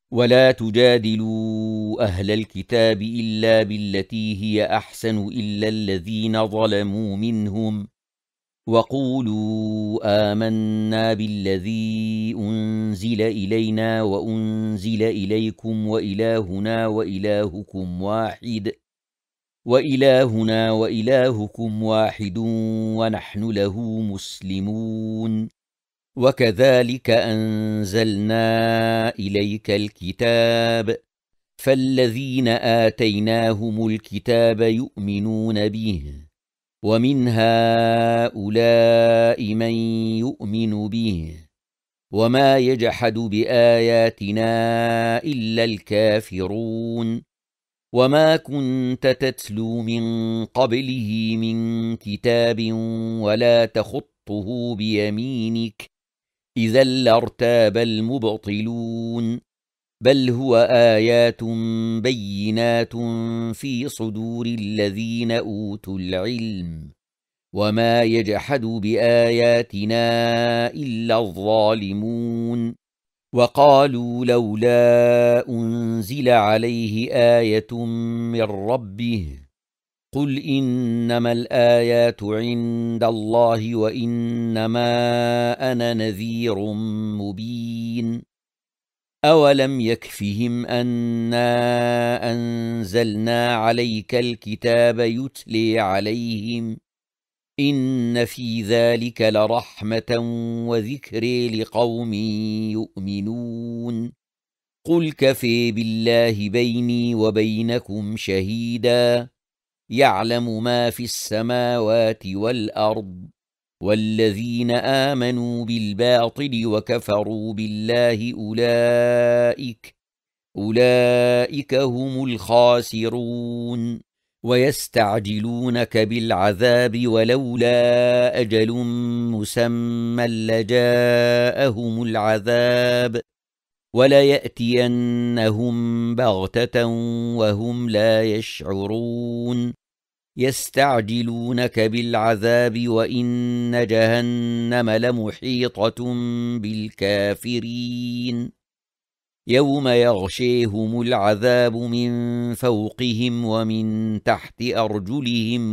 ولا تجادلوا أهل الكتاب إلا بالتي هي أحسن إلا الذين ظلموا منهم، وقولوا آمنا بالذي أنزل إلينا وأنزل إليكم وإلهنا وإلهكم واحد ونحن له مسلمون. وكذلك أنزلنا إليك الكتاب، فالذين آتيناهم الكتاب يؤمنون به، ومن هؤلاء من يؤمن به، وما يجحد بآياتنا إلا الكافرون. وما كنت تتلو من قبله من كتاب ولا تخطه بيمينك، إذا لارتاب المبطلون، بل هو آيات بينات في صدور الذين أوتوا العلم، وما يجحد بآياتنا إلا الظالمون. وقالوا لولا أنزل عليه آية من ربه، قل إنما الآيات عند الله وإنما أنا نذير مبين. أولم يكفهم أنا أنزلنا عليك الكتاب يتلي عليهم، إن في ذلك لرحمة وذكر لقوم يؤمنون. قل كفى بالله بيني وبينكم شهيدا، يعلم ما في السماوات والأرض، والذين آمنوا بالباطل وكفروا بالله أولئك هم الخاسرون. ويستعجلونك بالعذاب ولولا أجل مسمى لجاءهم العذاب، وليأتينهم بغتة وهم لا يشعرون. يستعجلونك بالعذاب وإن جهنم لمحيطة بالكافرين، يوم يغشيهم العذاب من فوقهم ومن تحت أرجلهم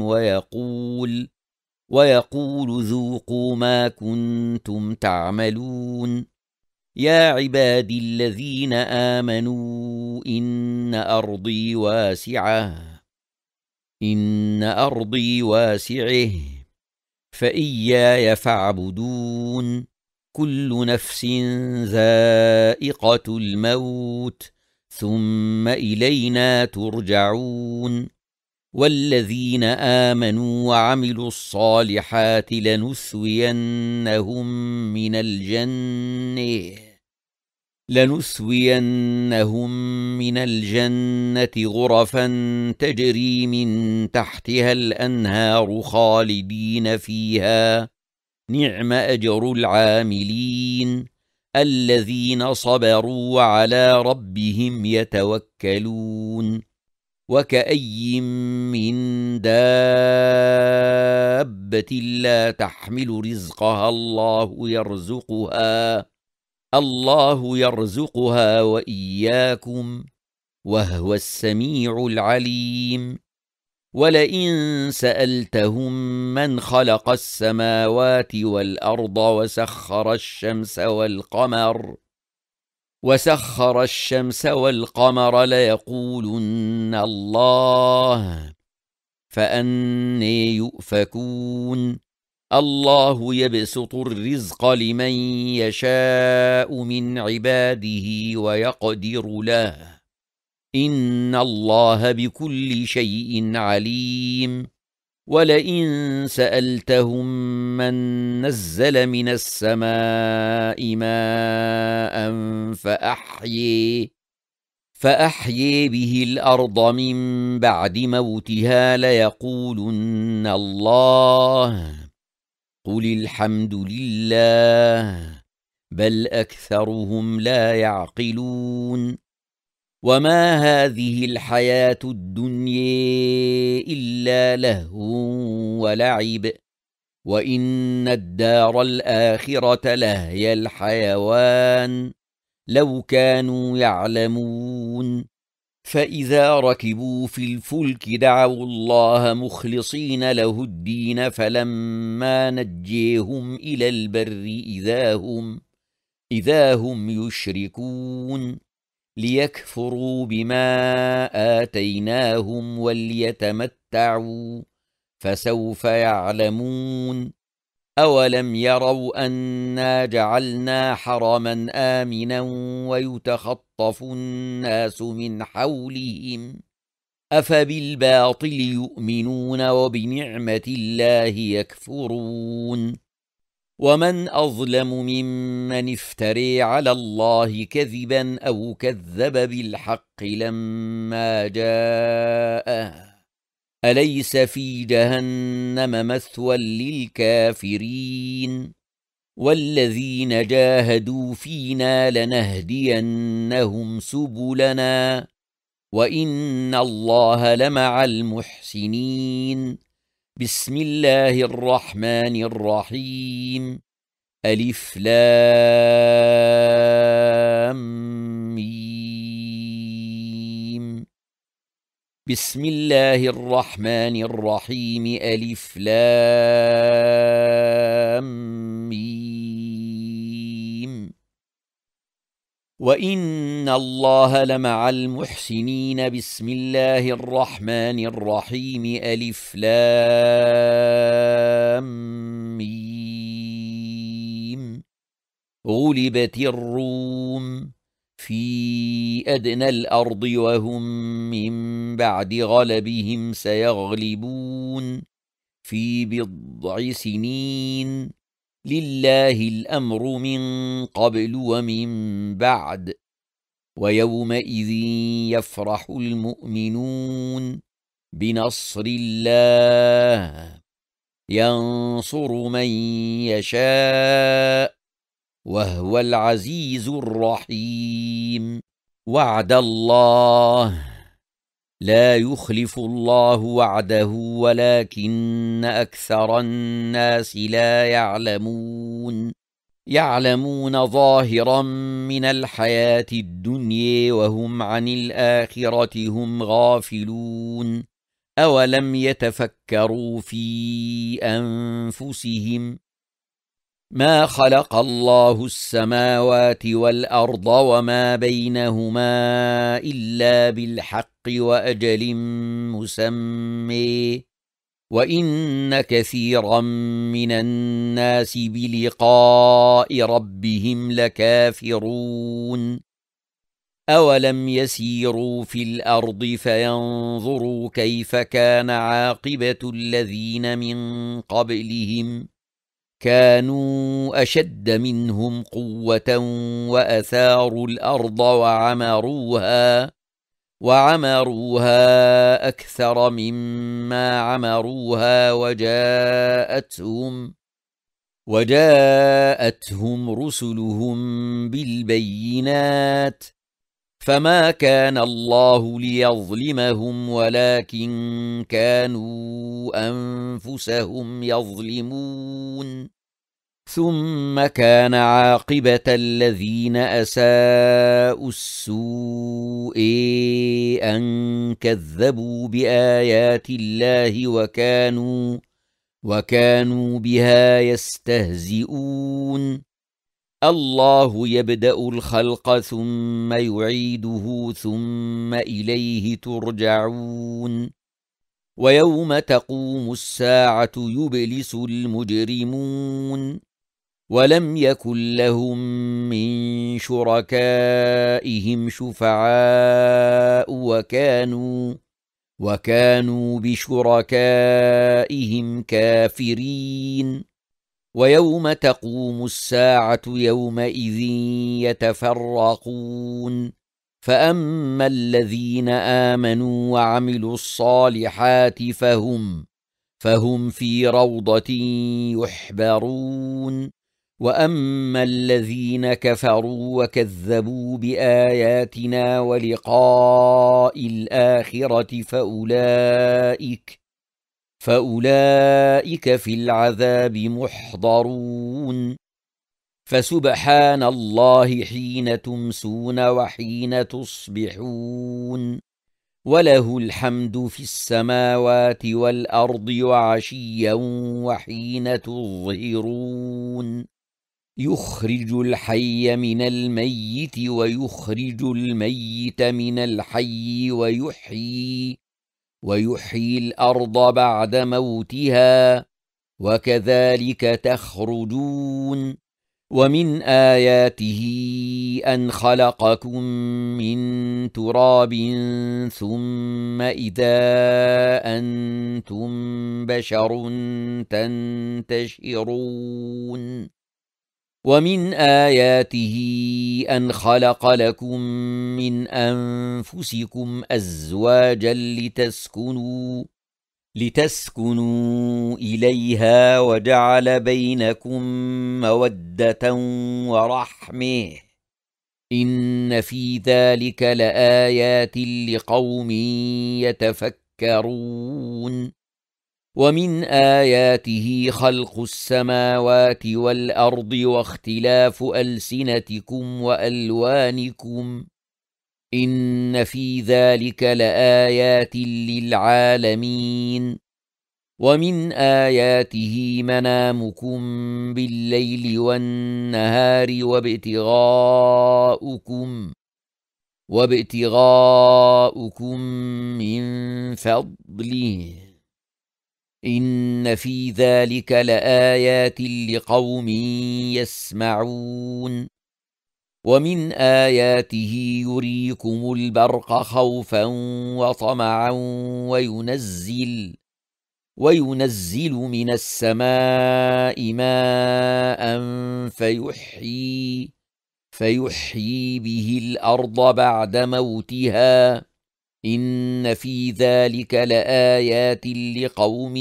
ويقول ذوقوا ما كنتم تعملون. يا عبادي الذين آمنوا إن أرضي واسعة فإياي فاعبدون. كل نفس ذائقة الموت ثم إلينا ترجعون. والذين آمنوا وعملوا الصالحات لنسوينهم من الجنة غرفا تجري من تحتها الأنهار خالدين فيها، نعم أجر العاملين الذين صبروا وعلى ربهم يتوكلون. وكأي من دابة لا تحمل رزقها الله يرزقها وإياكم، وهو السميع العليم. ولئن سألتهم من خلق السماوات والأرض وسخر الشمس والقمر ليقولن الله، فأنى يؤفكون. الله يبسط الرزق لمن يشاء من عباده ويقدر له، إن الله بكل شيء عليم. ولئن سألتهم من نزل من السماء ماء فأحيي به الأرض من بعد موتها ليقولن الله، قل الحمد لله، بل أكثرهم لا يعقلون. وما هذه الحياة الدنيا إلا لهو ولعب، وإن الدار الآخرة لهي الحيوان، لو كانوا يعلمون فإذا ركبوا في الفلك دعوا الله مخلصين له الدين فلما نجيهم إلى البر إذا هم يشركون ليكفروا بما آتيناهم وليتمتعوا فسوف يعلمون أولم يروا أنا جعلنا حرما آمنا ويتخطف الناس من حولهم أفبالباطل يؤمنون وبنعمة الله يكفرون ومن أظلم ممن افتري على الله كذبا أو كذب بالحق لما جاءه أليس في جهنم مثوى للكافرين والذين جاهدوا فينا لنهدينهم سبلنا وإن الله لمع المحسنين بسم الله الرحمن الرحيم ألف لام ميم بسم الله الرحمن الرحيم ألف لام ميم وإن الله لمع المحسنين بسم الله الرحمن الرحيم ألف لام ميم غلبت الروم في أدنى الأرض وهم من بعد غلبهم سيغلبون في بضع سنين لله الأمر من قبل ومن بعد ويومئذ يفرح المؤمنون بنصر الله ينصر من يشاء وهو العزيز الرحيم وعد الله لا يخلف الله وعده ولكن أكثر الناس لا يعلمون ظاهرا من الحياة الدنيا وهم عن الآخرة هم غافلون أولم يتفكروا في أنفسهم ما خلق الله السماوات والأرض وما بينهما إلا بالحق وأجل مسمى وإن كثيرا من الناس بلقاء ربهم لكافرون أولم يسيروا في الأرض فينظروا كيف كان عاقبة الذين من قبلهم كانوا أشد منهم قوة وأثاروا الأرض وعمروها أكثر مما عمروها وجاءتهم رسلهم بالبينات فما كان الله ليظلمهم ولكن كانوا أنفسهم يظلمون ثم كان عاقبة الذين أساءوا السوء أن كذبوا بآيات الله وكانوا بها يستهزئون الله يبدأ الخلق ثم يعيده ثم إليه ترجعون ويوم تقوم الساعة يبلس المجرمون ولم يكن لهم من شركائهم شفعاء وكانوا بشركائهم كافرين ويوم تقوم الساعة يومئذ يتفرقون فأما الذين آمنوا وعملوا الصالحات فهم في روضة يحبرون وأما الذين كفروا وكذبوا بآياتنا ولقاء الآخرة فأولئك في العذاب محضرون فسبحان الله حين تمسون وحين تصبحون وله الحمد في السماوات والأرض وعشيا وحين تظهرون يخرج الحي من الميت ويخرج الميت من الحي ويحيي الأرض بعد موتها وكذلك تخرجون ومن آياته أن خلقكم من تراب ثم إذا أنتم بشر تنتشرون ومن آياته أن خلق لكم من أنفسكم أزواجا لتسكنوا إليها وجعل بينكم مودة ورحمة إن في ذلك لآيات لقوم يتفكرون ومن آياته خلق السماوات والأرض واختلاف ألسنتكم وألوانكم إن في ذلك لآيات للعالمين ومن آياته منامكم بالليل والنهار وابتغاؤكم من فضله إن في ذلك لآيات لقوم يسمعون ومن آياته يريكم البرق خوفا وطمعا وينزل من السماء ماء فيحيي به الأرض بعد موتها إن في ذلك لآيات لقوم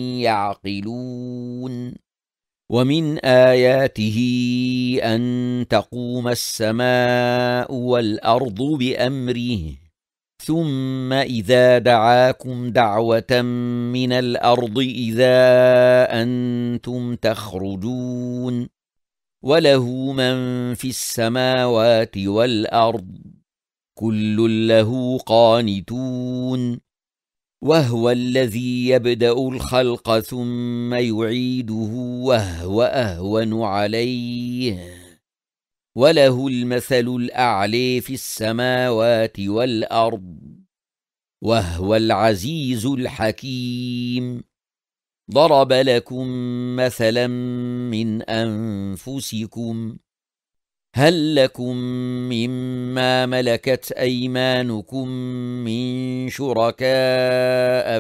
يعقلون ومن آياته أن تقوم السماء والأرض بأمره ثم إذا دعاكم دعوة من الأرض إذا أنتم تخرجون وله من في السماوات والأرض كل له قانتون وهو الذي يبدأ الخلق ثم يعيده وهو أهون عليه وله المثل الأعلى في السماوات والأرض وهو العزيز الحكيم ضرب لكم مثلا من أنفسكم هل لكم مما ملكت أيمانكم من شركاء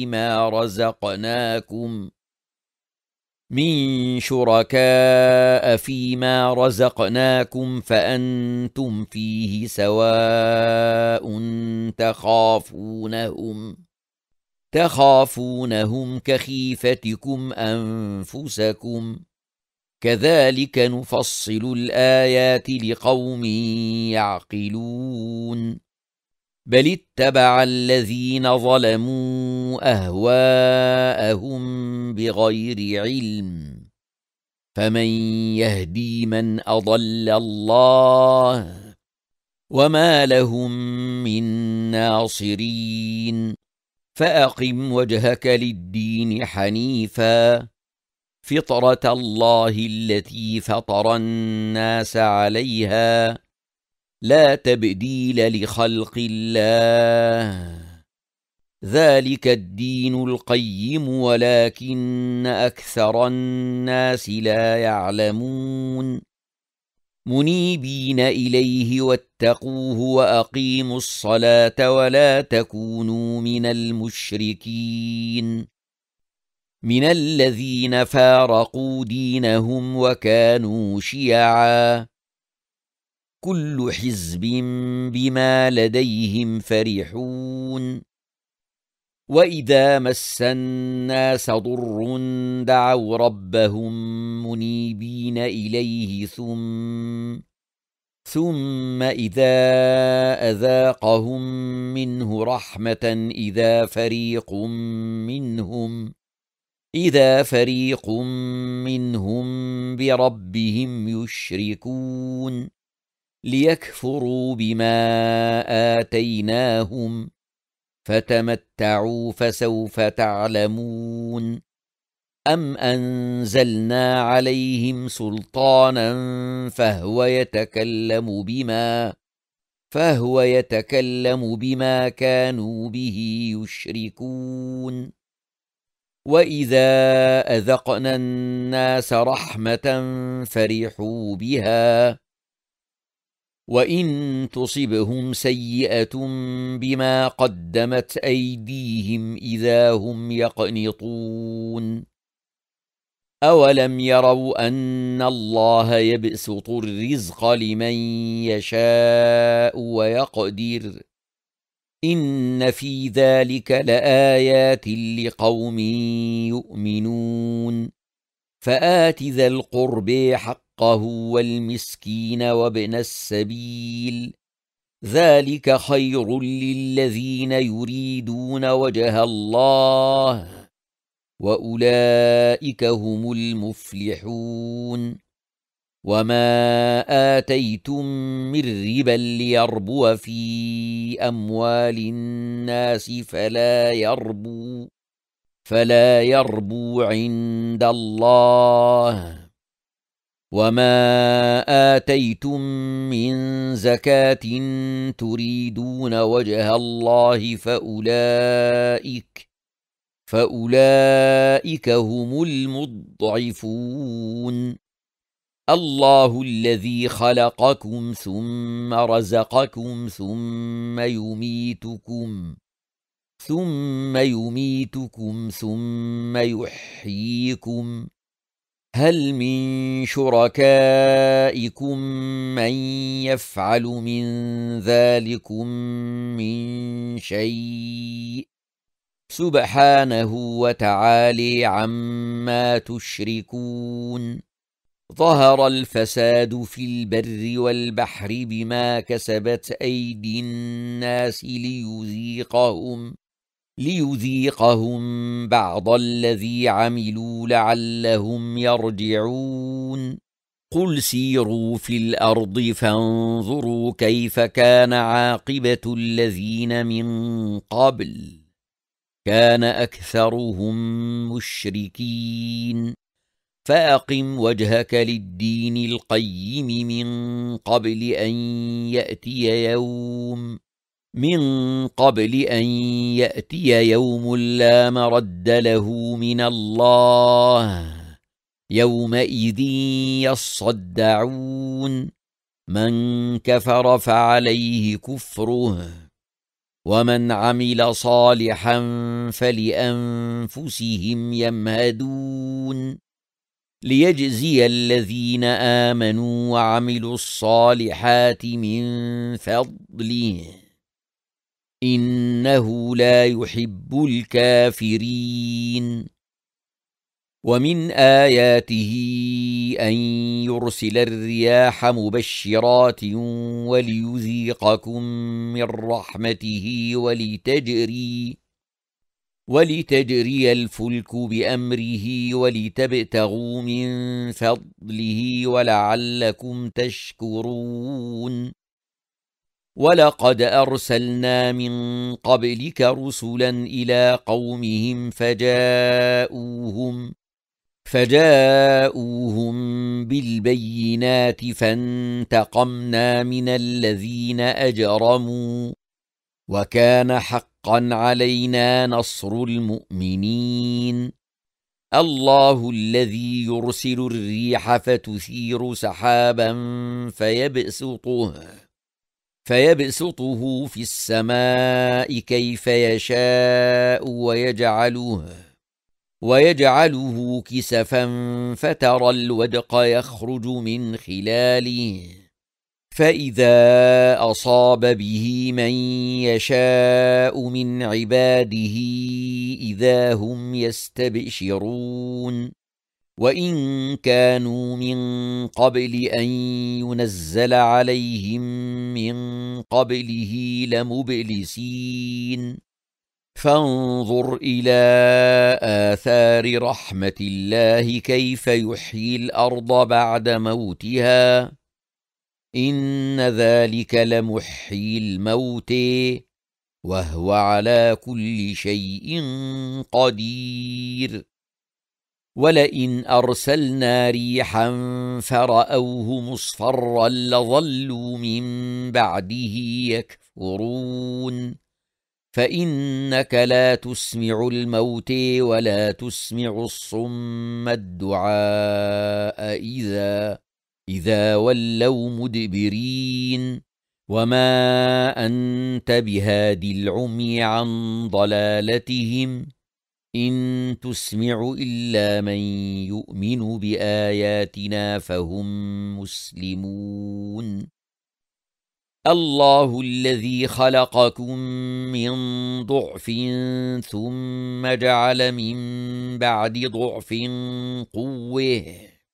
فيما رزقناكم فأنتم فيه سواء تخافونهم كخيفتكم أنفسكم كذلك نفصل الآيات لقوم يعقلون بل اتبع الذين ظلموا أهواءهم بغير علم فمن يهدي من أضل الله وما لهم من ناصرين فأقم وجهك للدين حنيفا فطرة الله التي فطر الناس عليها لا تبديل لخلق الله ذلك الدين القيم ولكن أكثر الناس لا يعلمون منيبين إليه واتقوه وأقيموا الصلاة ولا تكونوا من المشركين من الذين فارقوا دينهم وكانوا شيعا كل حزب بما لديهم فرحون وإذا مس الناس ضر دعوا ربهم منيبين إليه ثم إذا أذاقهم منه رحمة إذا فريق منهم إذا فريق منهم بربهم يشركون ليكفروا بما آتيناهم فتمتعوا فسوف تعلمون أم أنزلنا عليهم سلطانا فهو يتكلم بما كانوا به يشركون وإذا أذقنا الناس رحمة فرحوا بها وإن تصبهم سيئة بما قدمت أيديهم إذا هم يقنطون أولم يروا أن الله يبسط الرزق لمن يشاء ويقدر إن في ذلك لآيات لقوم يؤمنون فآت ذا القرب حقه والمسكين وابن السبيل ذلك خير للذين يريدون وجه الله وأولئك هم المفلحون وما آتيتم من ربا ليربو في أموال الناس فلا يربو عند الله وما آتيتم من زكاة تريدون وجه الله فأولئك هم المضعفون الله الذي خلقكم ثم رزقكم ثم يميتكم ثم يحييكم هل من شركائكم من يفعل من ذلكم من شيء سبحانه وتعالى عما تشركون ظهر الفساد في البر والبحر بما كسبت أيدي الناس ليذيقهم بعض الذي عملوا لعلهم يرجعون قل سيروا في الأرض فانظروا كيف كان عاقبة الذين من قبل كان أكثرهم مشركين فأقم وجهك للدين القيم من قبل أن يأتي يوم لا مرد له من الله يومئذ يصدعون من كفر فعليه كفره ومن عمل صالحا فلأنفسهم يمهدون ليجزي الذين آمنوا وعملوا الصالحات من فضله إنه لا يحب الكافرين ومن آياته أن يرسل الرياح مبشرات وليذيقكم من رحمته ولتجري الفلك بأمره ولتبتغوا من فضله ولعلكم تشكرون ولقد أرسلنا من قبلك رسلا إلى قومهم فجاءوهم بالبينات فانتقمنا من الذين أجرموا وكان حقا علينا نصر المؤمنين الله الذي يرسل الريح فتثير سحابا فيبسطه في السماء كيف يشاء ويجعله كسفا فترى الودق يخرج من خلاله فإذا أصاب به من يشاء من عباده إذا هم يستبشرون وإن كانوا من قبل أن ينزل عليهم من قبله لمبلسين فانظر إلى آثار رحمة الله كيف يحيي الأرض بعد موتها إن ذلك لمحيي الموت وهو على كل شيء قدير ولئن أرسلنا ريحا فرأوه مصفرا لظلوا من بعده يكفرون فإنك لا تسمع الموت ولا تسمع الصم الدعاء إذا ولوا مدبرين وما أنت بهاد العمي عن ضلالتهم إن تسمع إلا من يؤمن بآياتنا فهم مسلمون الله الذي خلقكم من ضعف ثم جعل من بعد ضعف قوة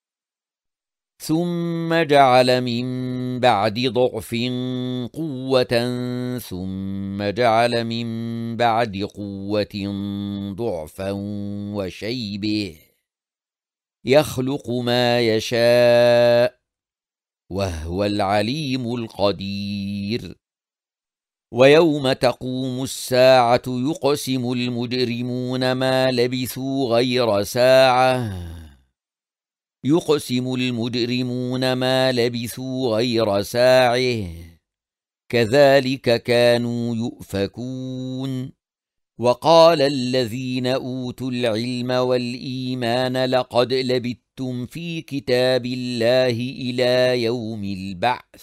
ثم جعل من بعد ضعف قوة ثم جعل من بعد قوة ضعفا وشيبه يخلق ما يشاء وهو العليم القدير ويوم تقوم الساعة يقسم المجرمون ما لبثوا غير ساعة كذلك كانوا يؤفكون وقال الذين أوتوا العلم والإيمان لقد لبثتم في كتاب الله إلى يوم البعث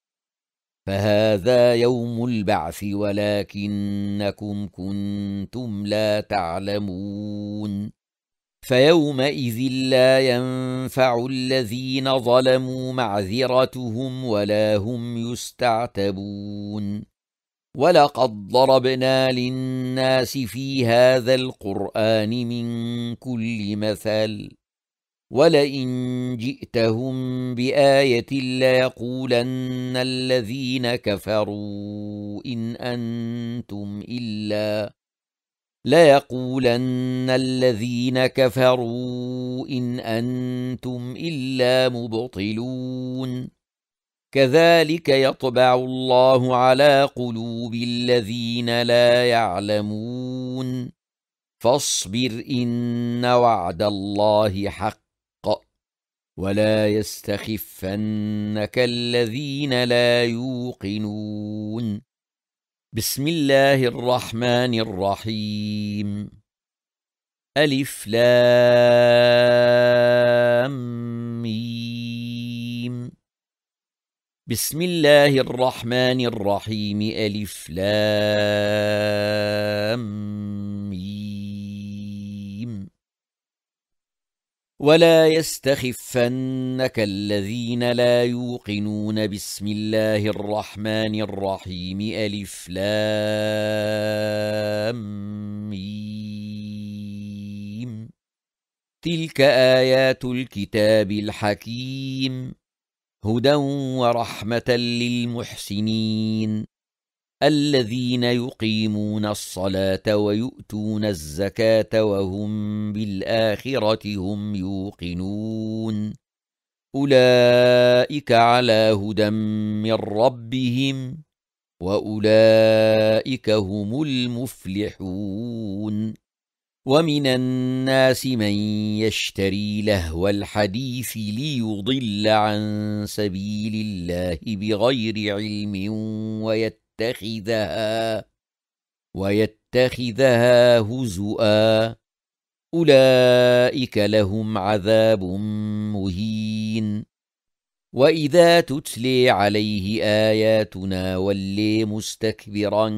فهذا يوم البعث ولكنكم كنتم لا تعلمون فيومئذ لا ينفع الذين ظلموا معذرتهم ولا هم يستعتبون ولقد ضربنا للناس في هذا القرآن من كل مثل ولئن جئتهم بآية ليقولن الذين كفروا إن أنتم إلا مبطلون كذلك يطبع الله على قلوب الذين لا يعلمون فاصبر إن وعد الله حق ولا يستخفنك الذين لا يوقنون بسم الله الرحمن الرحيم ألف لام ميم بسم الله الرحمن الرحيم ألف لام ميم ولا يستخفنك الذين لا يوقنون بسم الله الرحمن الرحيم ألف لام ميم تلك آيات الكتاب الحكيم هدى ورحمة للمحسنين الذين يقيمون الصلاة ويؤتون الزكاة وهم بالآخرة هم يوقنون أولئك على هدى من ربهم وأولئك هم المفلحون ومن الناس من يشتري لهو الحديث ليضل عن سبيل الله بغير علم ويتخذها هزؤا أولئك لهم عذاب مهين وإذا تتلي عليه آياتنا ولي مستكبرا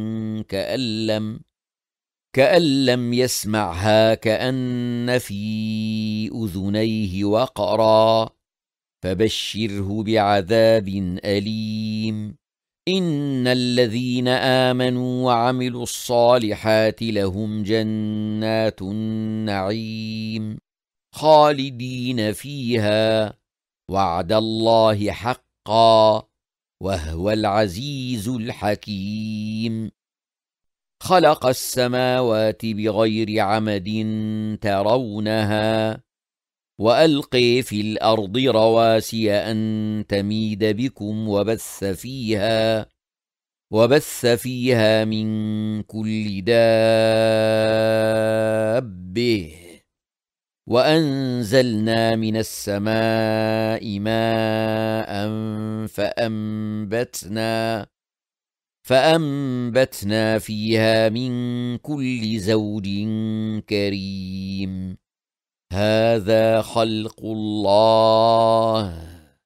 كأن لم يسمعها كأن في أذنيه وقرا فبشره بعذاب أليم إن الذين آمنوا وعملوا الصالحات لهم جنات النعيم خالدين فيها وعد الله حقا وهو العزيز الحكيم خلق السماوات بغير عمد ترونها وألقي في الأرض رواسي أن تميد بكم وبث فيها من كل دابة وأنزلنا من السماء ماء فأنبتنا فيها من كل زوج كريم هذا خلق الله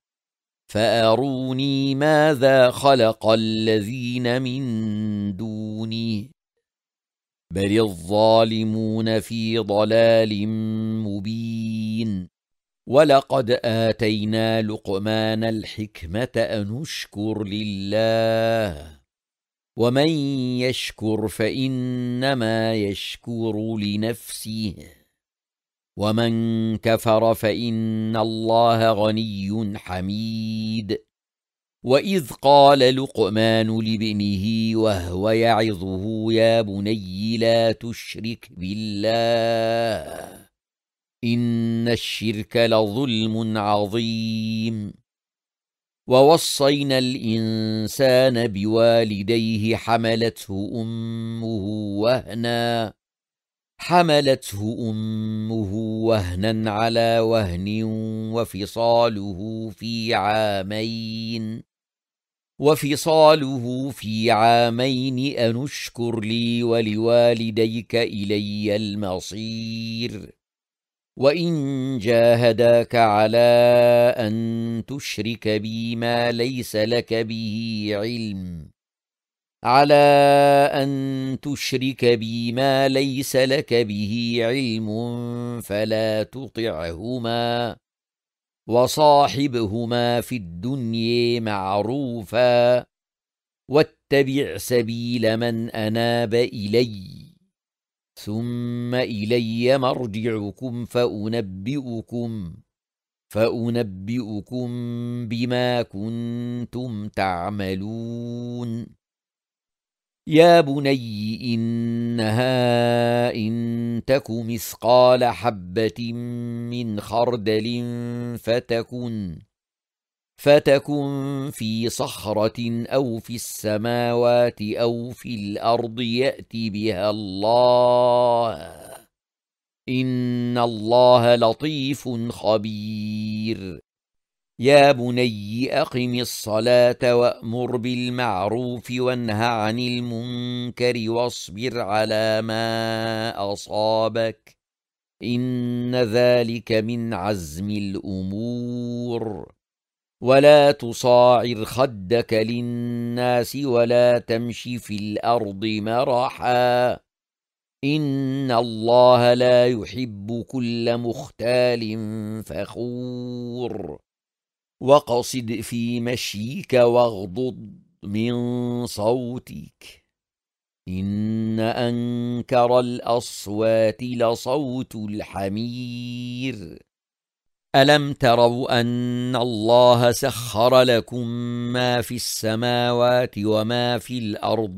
فأروني ماذا خلق الذين من دونه بل الظالمون في ضلال مبين ولقد آتينا لقمان الحكمة أن اشكر لله ومن يشكر فإنما يشكر لنفسه ومن كفر فإن الله غني حميد وإذ قال لقمان لابنه وهو يعظه يا بني لا تشرك بالله إن الشرك لظلم عظيم ووصينا الإنسان بوالديه حملته أمه وهنا على وهن وفصاله في عامين أن اشكر لي ولوالديك إلي المصير وإن جاهداك على أن تشرك بي ما ليس لك به علم فلا تطعهما وصاحبهما في الدنيا معروفا واتبع سبيل من أناب إلي ثم إلي مرجعكم فأنبئكم بما كنتم تعملون يا بني إنها إن تك مثقال حبة من خردل فتكن في صخرة أو في السماوات أو في الأرض يأت بها الله إن الله لطيف خبير يا بني أقم الصلاة وأمر بالمعروف وانه عن المنكر واصبر على ما أصابك إن ذلك من عزم الأمور ولا تصاعر خدك للناس ولا تمش في الأرض مرحا إن الله لا يحب كل مختال فخور واقصد في مشيك واغضض من صوتك إن أنكر الأصوات لصوت الحمير ألم تروا أن الله سخر لكم ما في السماوات وما في الأرض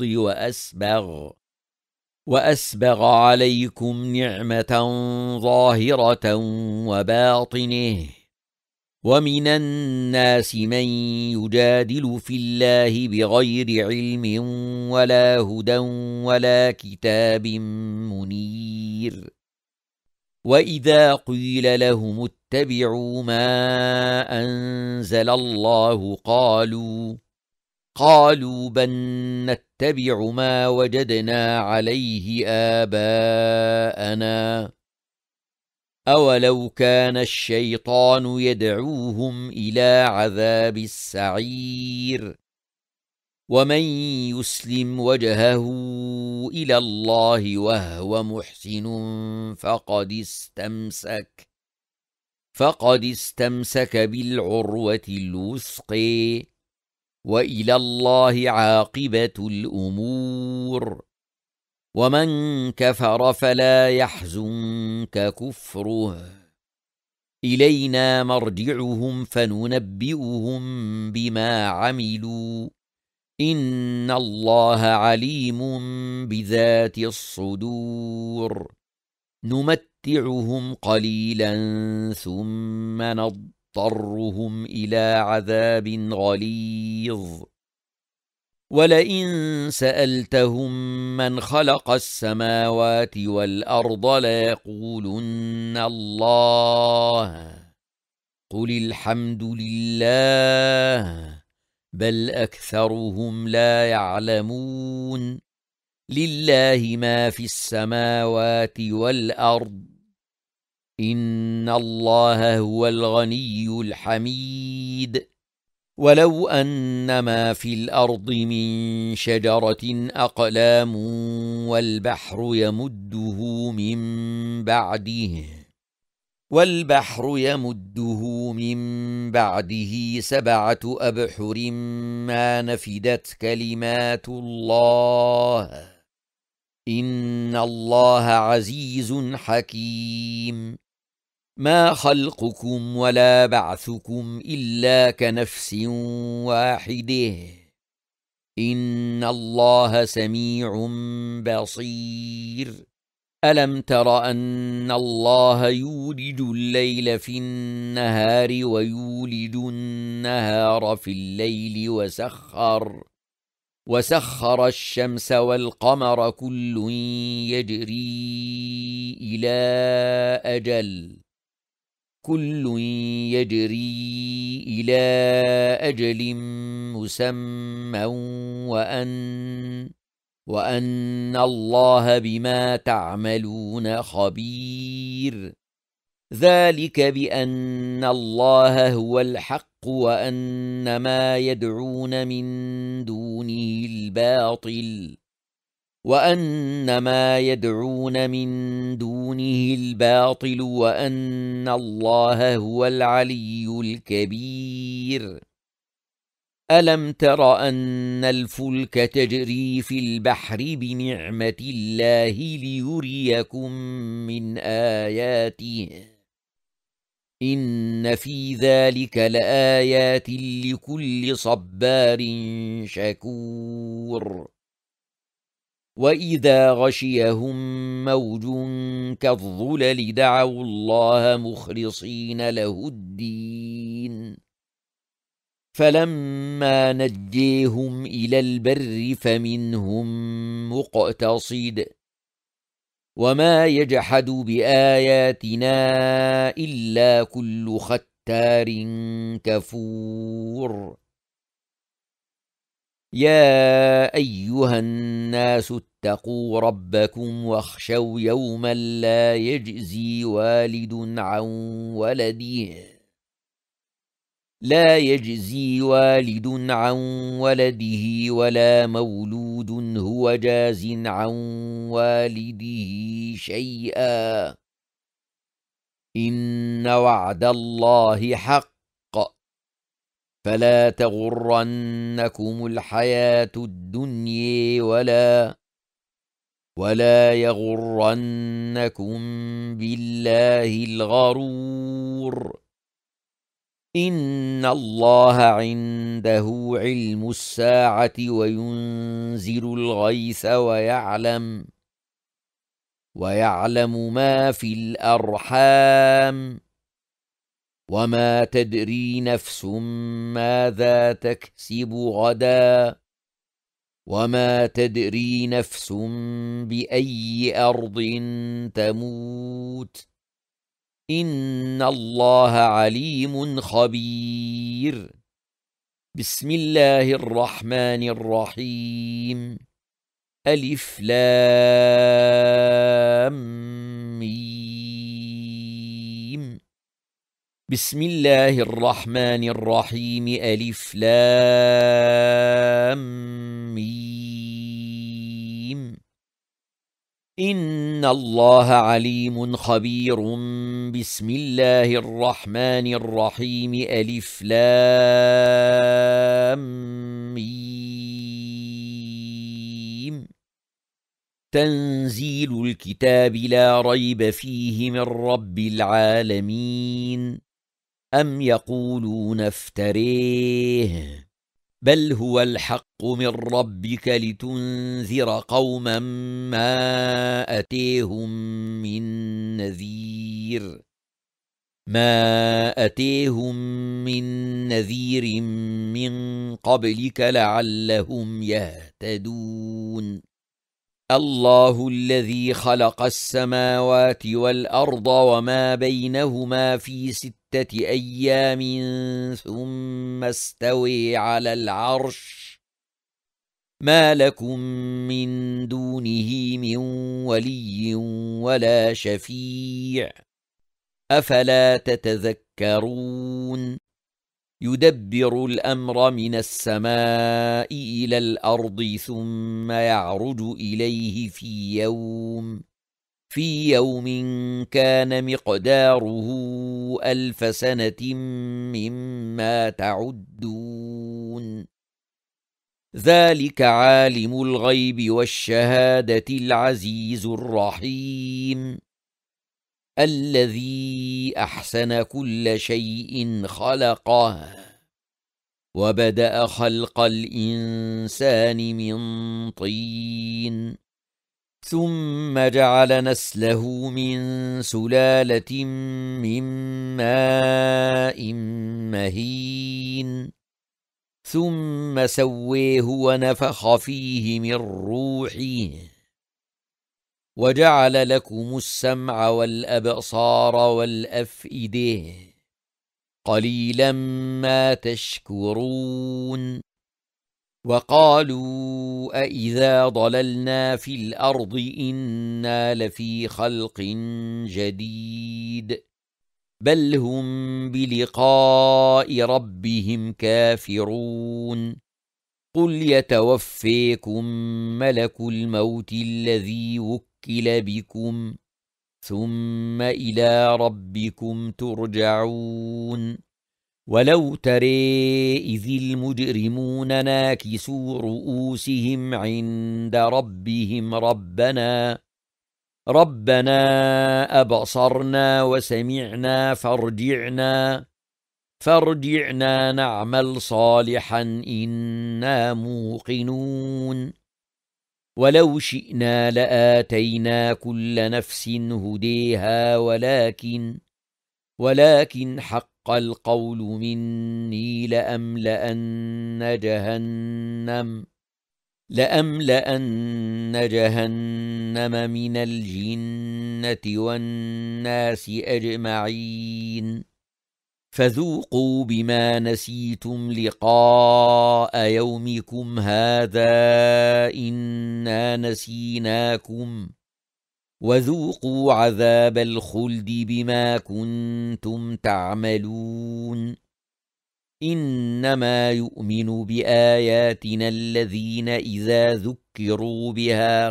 وأسبغ عليكم نعمة ظاهرة وباطنه ومن الناس من يجادل في الله بغير علم ولا هدى ولا كتاب منير وإذا قيل لهم اتبعوا ما أنزل الله قالوا بل نتبع ما وجدنا عليه آباءنا أولو كان الشيطان يدعوهم إلى عذاب السعير ومن يسلم وجهه إلى الله وهو محسن فقد استمسك بالعروة الوثقى وإلى الله عاقبة الأمور ومن كفر فلا يحزنك كفره إلينا مرجعهم فننبئهم بما عملوا إن الله عليم بذات الصدور نمتعهم قليلا ثم نضطرهم إلى عذاب غليظ ولئن سألتهم من خلق السماوات والأرض ليقولن الله قل الحمد لله بل أكثرهم لا يعلمون لله ما في السماوات والأرض إن الله هو الغني الحميد ولو أن ما في الأرض من شجرة أقلام والبحر يمده من بعده 7 أبحر ما نفدت كلمات الله إن الله عزيز حكيم ما خلقكم ولا بعثكم إلا كنفس واحدة إن الله سميع بصير ألم تر أن الله يولج الليل في النهار ويولج النهار في الليل وسخر الشمس والقمر كل يجري إلى أجل مسمى وأن الله بما تعملون خبير ذلك بأن الله هو الحق وأن ما يدعون من دونه الباطل وأن الله هو العلي الكبير ألم تر أن الفلك تجري في البحر بنعمة الله ليريكم من آياته إن في ذلك لآيات لكل صبار شكور وإذا غشيهم موج كالظلل دعوا الله مخلصين له الدين فلما نجيهم إلى البر فمنهم مقتصد وما يجحد بآياتنا إلا كل ختار كفور يا أيها الناس اتقوا ربكم واخشوا يوما لا يجزي والد عن ولده ولا مولود هو جاز عن والده شيئا إن وعد الله حق فلا تغرنكم الحياة الدنيا ولا يغرنكم بالله الغرور إن الله عنده علم الساعة وينزل الغيث ويعلم ما في الأرحام وما تدري نفس ماذا تكسب غدا وما تدري نفس بأي أرض تموت إن الله عليم خبير بسم الله الرحمن الرحيم ألف لام ميم بسم الله الرحمن الرحيم ألف لام ميم إن الله عليم خبير بسم الله الرحمن الرحيم ألف لام ميم تنزيل الكتاب لا ريب فيه من رب العالمين أم يقولون افتريه بل هو الحق من ربك لتنذر قوما ما أتيهم من نذير من قبلك لعلهم يهتدون الله الذي خلق السماوات والأرض وما بينهما في 6 أيام ثم استوي على العرش ما لكم من دونه من ولي ولا شفيع أفلا تتذكرون يدبر الأمر من السماء إلى الأرض ثم يعرج إليه في يوم كان مقداره 1000 سنة مما تعدون ذلك عالم الغيب والشهادة العزيز الرحيم الذي أحسن كل شيء خلقه وبدأ خلق الإنسان من طين ثم جعل نسله من سلالة من ماء مهين ثم سويه ونفخ فيه من روحه وجعل لكم السمع والأبصار والأفئدة قليلا ما تشكرون وقالوا أإذا ضللنا في الأرض إنا لفي خلق جديد بل هم بلقاء ربهم كافرون قل يتوفيكم ملك الموت الذي وكل بكم ثم إلى ربكم ترجعون ولو ترى إذ المجرمون ناكسوا رؤوسهم عند ربهم ربنا أبصرنا وسمعنا فارجعنا نعمل صالحا إنا موقنون ولو شئنا لآتينا كل نفس هديها ولكن حق القول مني لأملأن جهنم من الجنة والناس أجمعين فذوقوا بما نسيتم لقاء يومكم هذا إنا نسيناكم وذوقوا عذاب الخلد بما كنتم تعملون إنما يؤمن بآياتنا الذين إذا ذكروا بها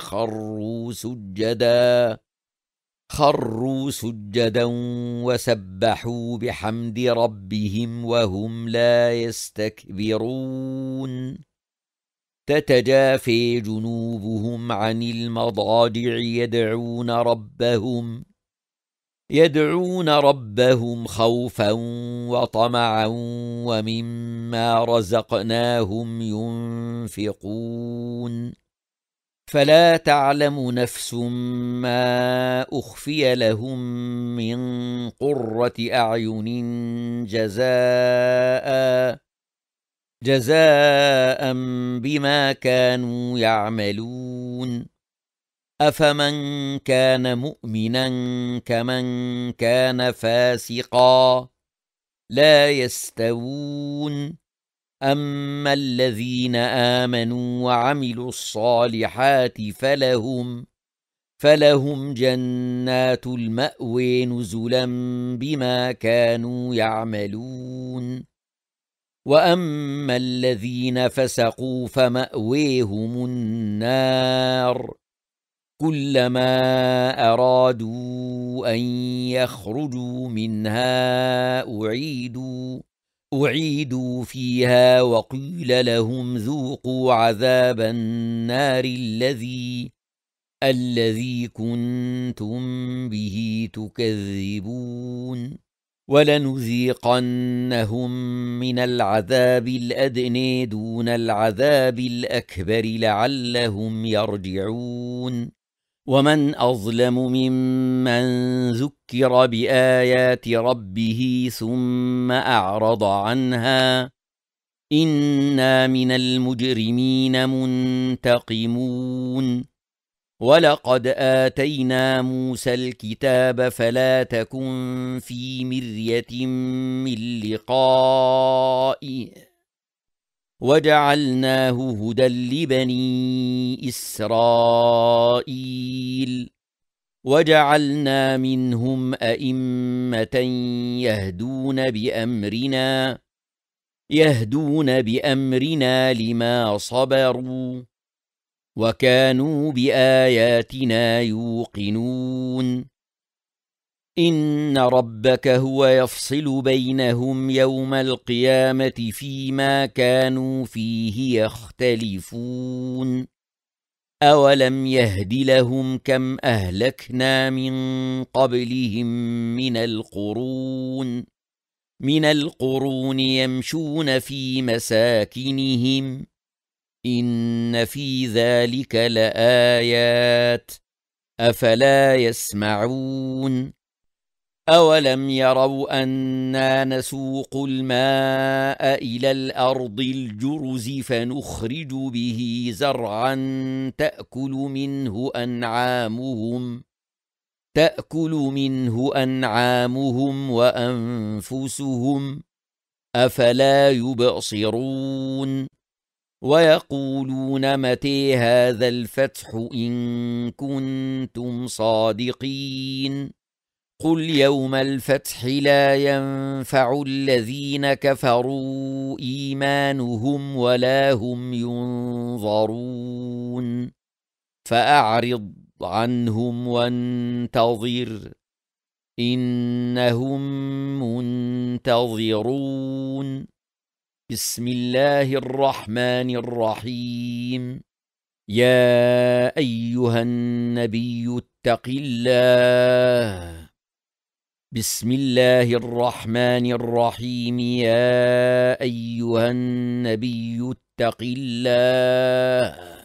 خروا سجدا وسبحوا بحمد ربهم وهم لا يستكبرون تتجافي جنوبهم عن المضاجع يدعون ربهم خوفا وطمعا ومما رزقناهم ينفقون فلا تعلم نفس ما أخفي لهم من قرة أعين جزاء بما كانوا يعملون أفمن كان مؤمنا كمن كان فاسقا لا يستوون أما الذين آمنوا وعملوا الصالحات فلهم جنات المأوى نزلا بما كانوا يعملون وأما الذين فسقوا فمأويهم النار كلما أرادوا أن يخرجوا منها أعيدوا فيها وقيل لهم ذوقوا عذاب النار الذي كنتم به تكذبون وَلَنُذِيقَنَّهُم مِّنَ الْعَذَابِ الْأَدْنَىٰ دُونَ الْعَذَابِ الْأَكْبَرِ لَعَلَّهُمْ يَرْجِعُونَ وَمَنْ أَظْلَمُ مِمَّن ذُكِّرَ بِآيَاتِ رَبِّهِ ثُمَّ أَعْرَضَ عَنْهَا إِنَّا مِنَ الْمُجْرِمِينَ مُنتَقِمُونَ وَلَقَدْ آتَيْنَا مُوسَى الْكِتَابَ فَلَا تَكُن فِي مِرْيَةٍ مِّن لِّقَائِهِ وَجَعَلْنَاهُ هُدًى لِّبَنِي إِسْرَائِيلَ وَجَعَلْنَا مِنْهُمْ أَئِمَّةً يَهْدُونَ بِأَمْرِنَا لِمَا صَبَرُوا وَكَانُوا بِآيَاتِنَا يُوقِنُونَ إِنَّ رَبَّكَ هُوَ يَفْصِلُ بَيْنَهُمْ يَوْمَ الْقِيَامَةِ فِيمَا كَانُوا فِيهِ يَخْتَلِفُونَ أَوَلَمْ يَهْدِ لَهُمْ كَمْ أَهْلَكْنَا مِنْ قَبْلِهِمْ مِنَ الْقُرُونِ يَمْشُونَ فِي مَسَاكِنِهِمْ إِنَّ فِي ذَلِكَ لَآيَاتٍ أَفَلَا يَسْمَعُونَ أَوَلَمْ يَرَوْا أَنَّا نَسُوقُ الْمَاءَ إِلَى الْأَرْضِ الْجُرُزِ فَنُخْرِجُ بِهِ زَرْعًا تَأْكُلُ مِنْهُ أَنْعَامُهُمْ وَأَنفُسُهُمْ أَفَلَا يُبْصِرُونَ وَيَقُولُونَ مَتَىٰ هَٰذَا الْفَتْحُ إِن كُنتُمْ صَادِقِينَ قُلْ يَوْمَ الْفَتْحِ لَا يَنفَعُ الَّذِينَ كَفَرُوا إِيمَانُهُمْ وَلَا هُمْ يُنظَرُونَ فَأَعْرِضْ عَنْهُمْ وَانتَظِرْ إِنَّهُم مُّنتَظِرُونَ بسم الله الرحمن الرحيم يا أيها النبي اتق الله بسم الله الرحمن الرحيم يا أيها النبي اتق الله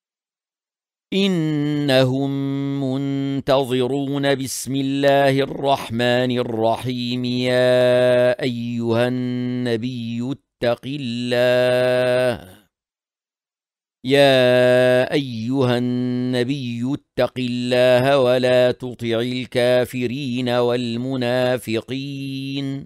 إنهم منتظرون بسم الله الرحمن الرحيم يا أيها النبي اتق الله يا أيها النبي اتق الله ولا تطع الكافرين والمنافقين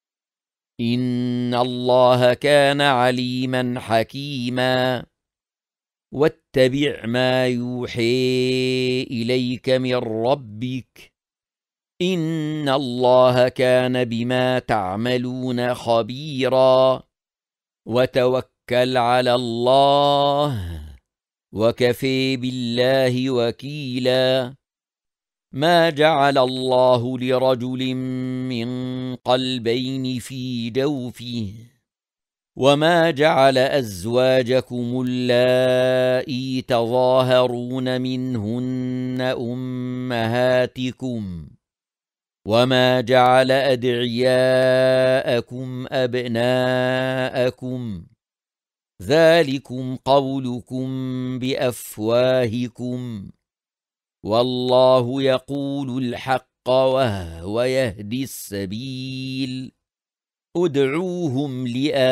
إن الله كان عليما حكيما واتبع ما يوحي إليك من ربك إن الله كان بما تعملون خبيرا وتوكل على الله وكفى بالله وكيلا ما جعل الله لرجل من قلبين في جوفه وما جعل أزواجكم اللائي تظاهرون منهن أمهاتكم وما جعل أدعياءكم أبناءكم ذلكم قولكم بأفواهكم والله يقول الحق وهو يهدي السبيل ادعوهم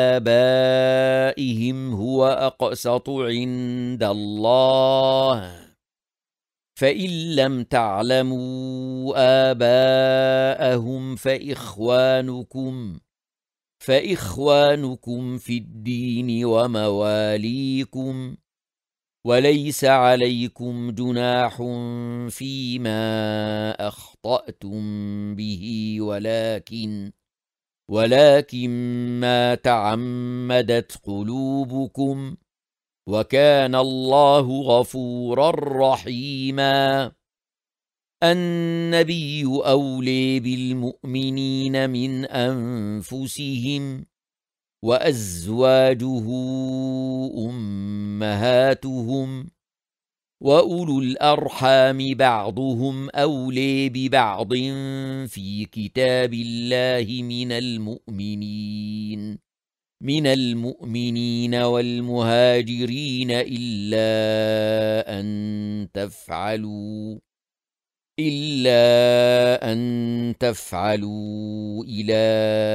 لآبائهم هو أقسط عند الله فإن لم تعلموا آباءهم فإخوانكم في الدين ومواليكم وليس عليكم جناح فيما أخطأتم به ولكن ما تعمدت قلوبكم وكان الله غفورا رحيما النبي أولى بالمؤمنين من أنفسهم وأزواجه أمهاتهم وأولو الأرحام بعضهم أولي ببعض في كتاب الله من المؤمنين والمهاجرين إلا أن تفعلوا إلى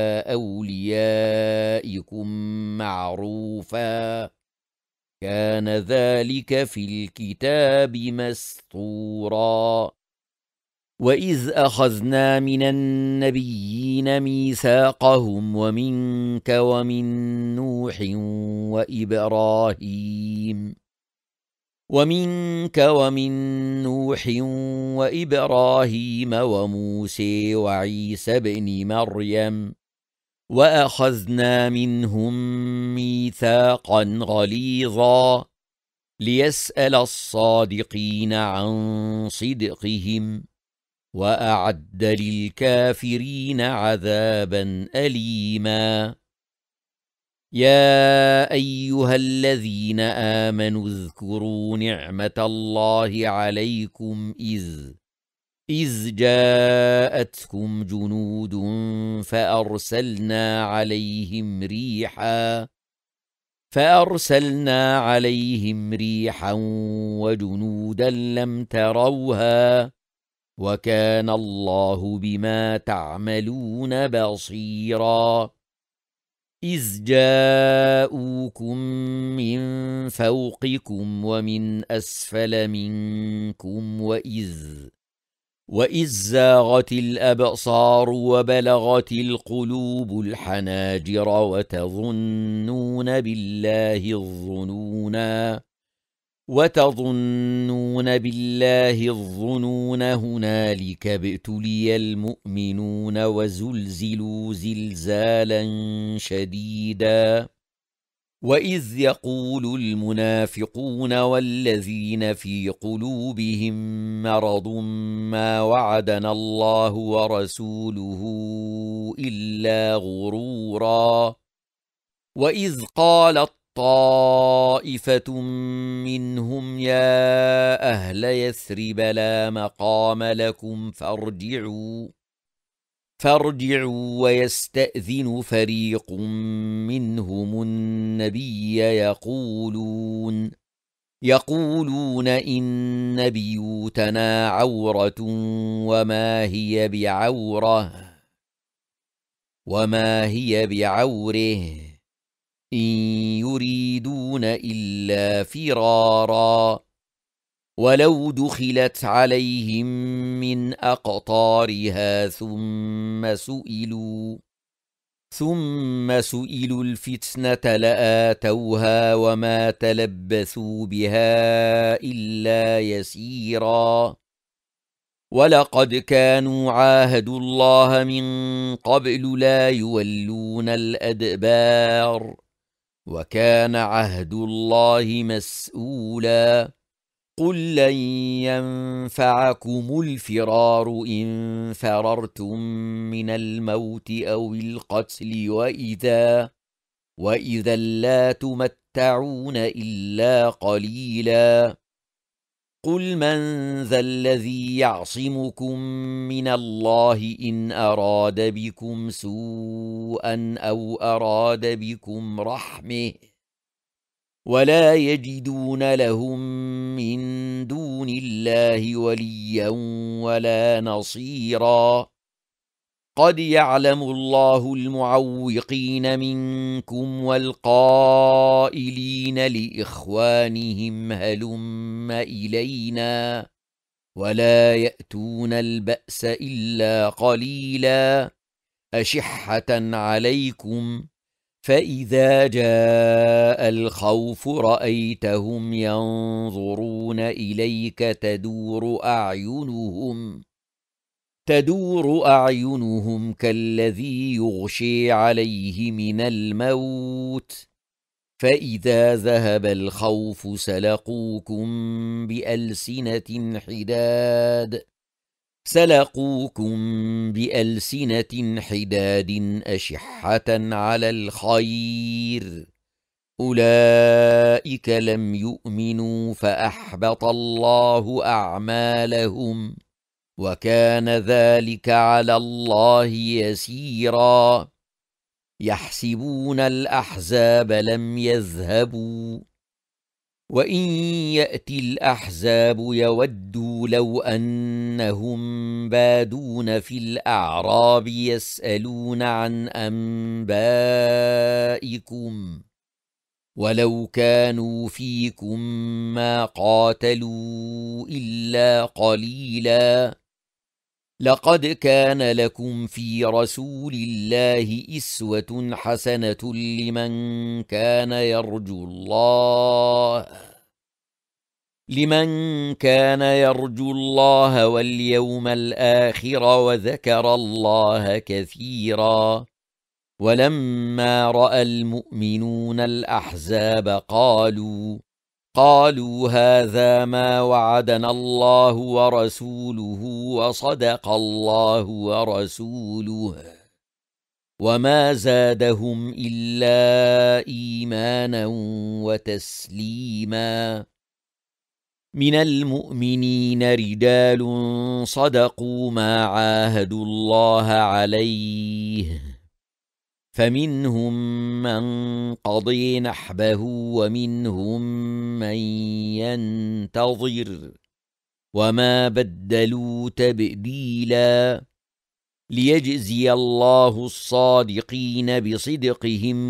أوليائكم معروفا كان ذلك في الكتاب مسطورا وإذ أخذنا من النبيين ميثاقهم ومنك ومن نوح وإبراهيم وموسى وعيسى بن مريم وأخذنا منهم ميثاقا غليظا ليسأل الصادقين عن صدقهم وأعد للكافرين عذابا أليما يا أيها الذين آمنوا اذكروا نعمة الله عليكم إذ جاءتكم جنود فأرسلنا عليهم ريحا وجنودا لم تروها وكان الله بما تعملون بصيرا إذ جاءوكم من فوقكم ومن أسفل منكم وإذ زاغت الأبصار وبلغت القلوب الحناجر وتظنون بالله الظنون هنالك ابتلي المؤمنون وزلزلوا زلزالا شديدا وإذ يقول المنافقون والذين في قلوبهم مرض ما وعدنا الله ورسوله إلا غرورا وإذ قالت طائفة منهم يا أهل يثرب لا مقام لكم فارجعوا ويستأذن فريق منهم النبي يقولون إن بيوتنا عورة وما هي بعوره إن يريدون إلا فرارا ولو دخلت عليهم من أقطارها ثم سئلوا الفتنة لآتوها وما تلبثوا بها إلا يسيرا ولقد كانوا عاهدوا الله من قبل لا يولون الأدبار وكان عهد الله مسؤولا قل لن ينفعكم الفرار إن فررتم من الموت أو القتل وإذا لا تمتعون إلا قليلا قل من ذا الذي يعصمكم من الله إن أراد بكم سوءا أو أراد بكم رحمة ولا يجدون لهم من دون الله وليا ولا نصيرا قد يعلم الله المعوقين منكم والقائلين لإخوانهم هلم إلينا ولا يأتون البأس إلا قليلا أشحة عليكم فإذا جاء الخوف رأيتهم ينظرون إليك تدور أعينهم كالذي يغشي عليه من الموت فإذا ذهب الخوف سلقوكم بألسنة حداد أشحة على الخير أولئك لم يؤمنوا فأحبط الله أعمالهم وكان ذلك على الله يسيرا يحسبون الأحزاب لم يذهبوا وإن يأتي الأحزاب يودوا لو أنهم بادون في الأعراب يسألون عن أنبائكم ولو كانوا فيكم ما قاتلوا إلا قليلا لقد كان لكم في رسول الله أسوة حسنة لمن كان يرجو الله واليوم الآخر وذكر الله كثيرا ولما رأى المؤمنون الأحزاب قالوا هذا ما وعدنا الله ورسوله وصدق الله ورسوله وما زادهم إلا إيمانا وتسليما من المؤمنين رجال صدقوا ما عاهدوا الله عليه فمنهم من قضي نحبه ومنهم من ينتظر وما بدلوا تبديلا ليجزي الله الصادقين بصدقهم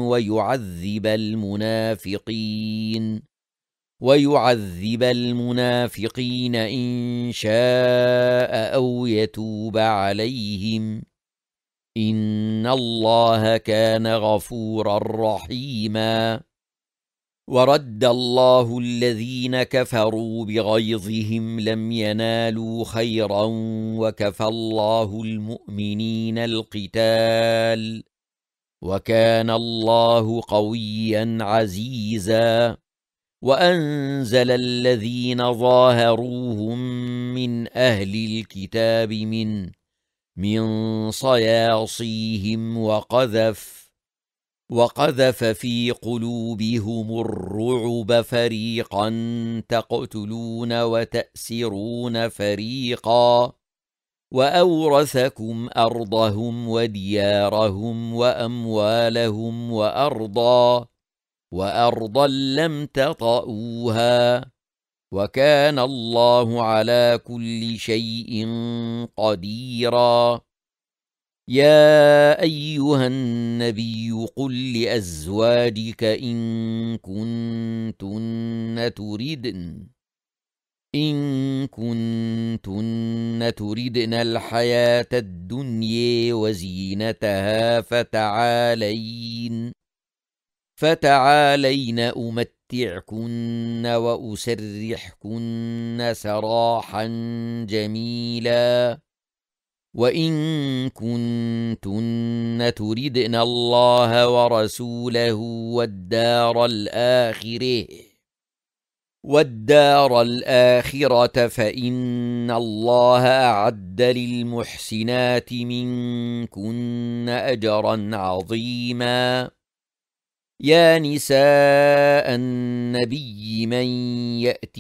ويعذب المنافقين إن شاء أو يتوب عليهم إن الله كان غفورا رحيما ورد الله الذين كفروا بغيظهم لم ينالوا خيرا وكفى الله المؤمنين القتال وكان الله قويا عزيزا وأنزل الذين ظاهروهم من أهل الكتاب من صياصيهم وقذف في قلوبهم الرعب فريقا تقتلون وتأسرون فريقا وأورثكم أرضهم وديارهم وأموالهم وأرضا لم تطئوها وكان الله على كل شيء قديرا يا أيها النبي قل لأزواجك إن كنتن تردن الحياة الدنيا وزينتها فتعالين أمتعكن وأسرحكن سراحا جميلا وإن كنتن تردن الله ورسوله والدار الآخرة فإن الله أعد للمحسنات منكن أجرا عظيما يا نساء النبي من يأت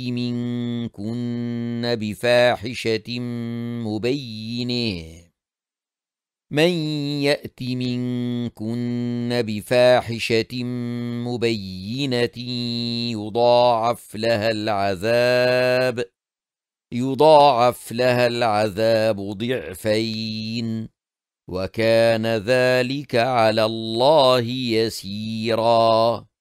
منكن بفاحشة مبينة يضاعف لها العذاب ضعفين وكان ذلك على الله يسيرا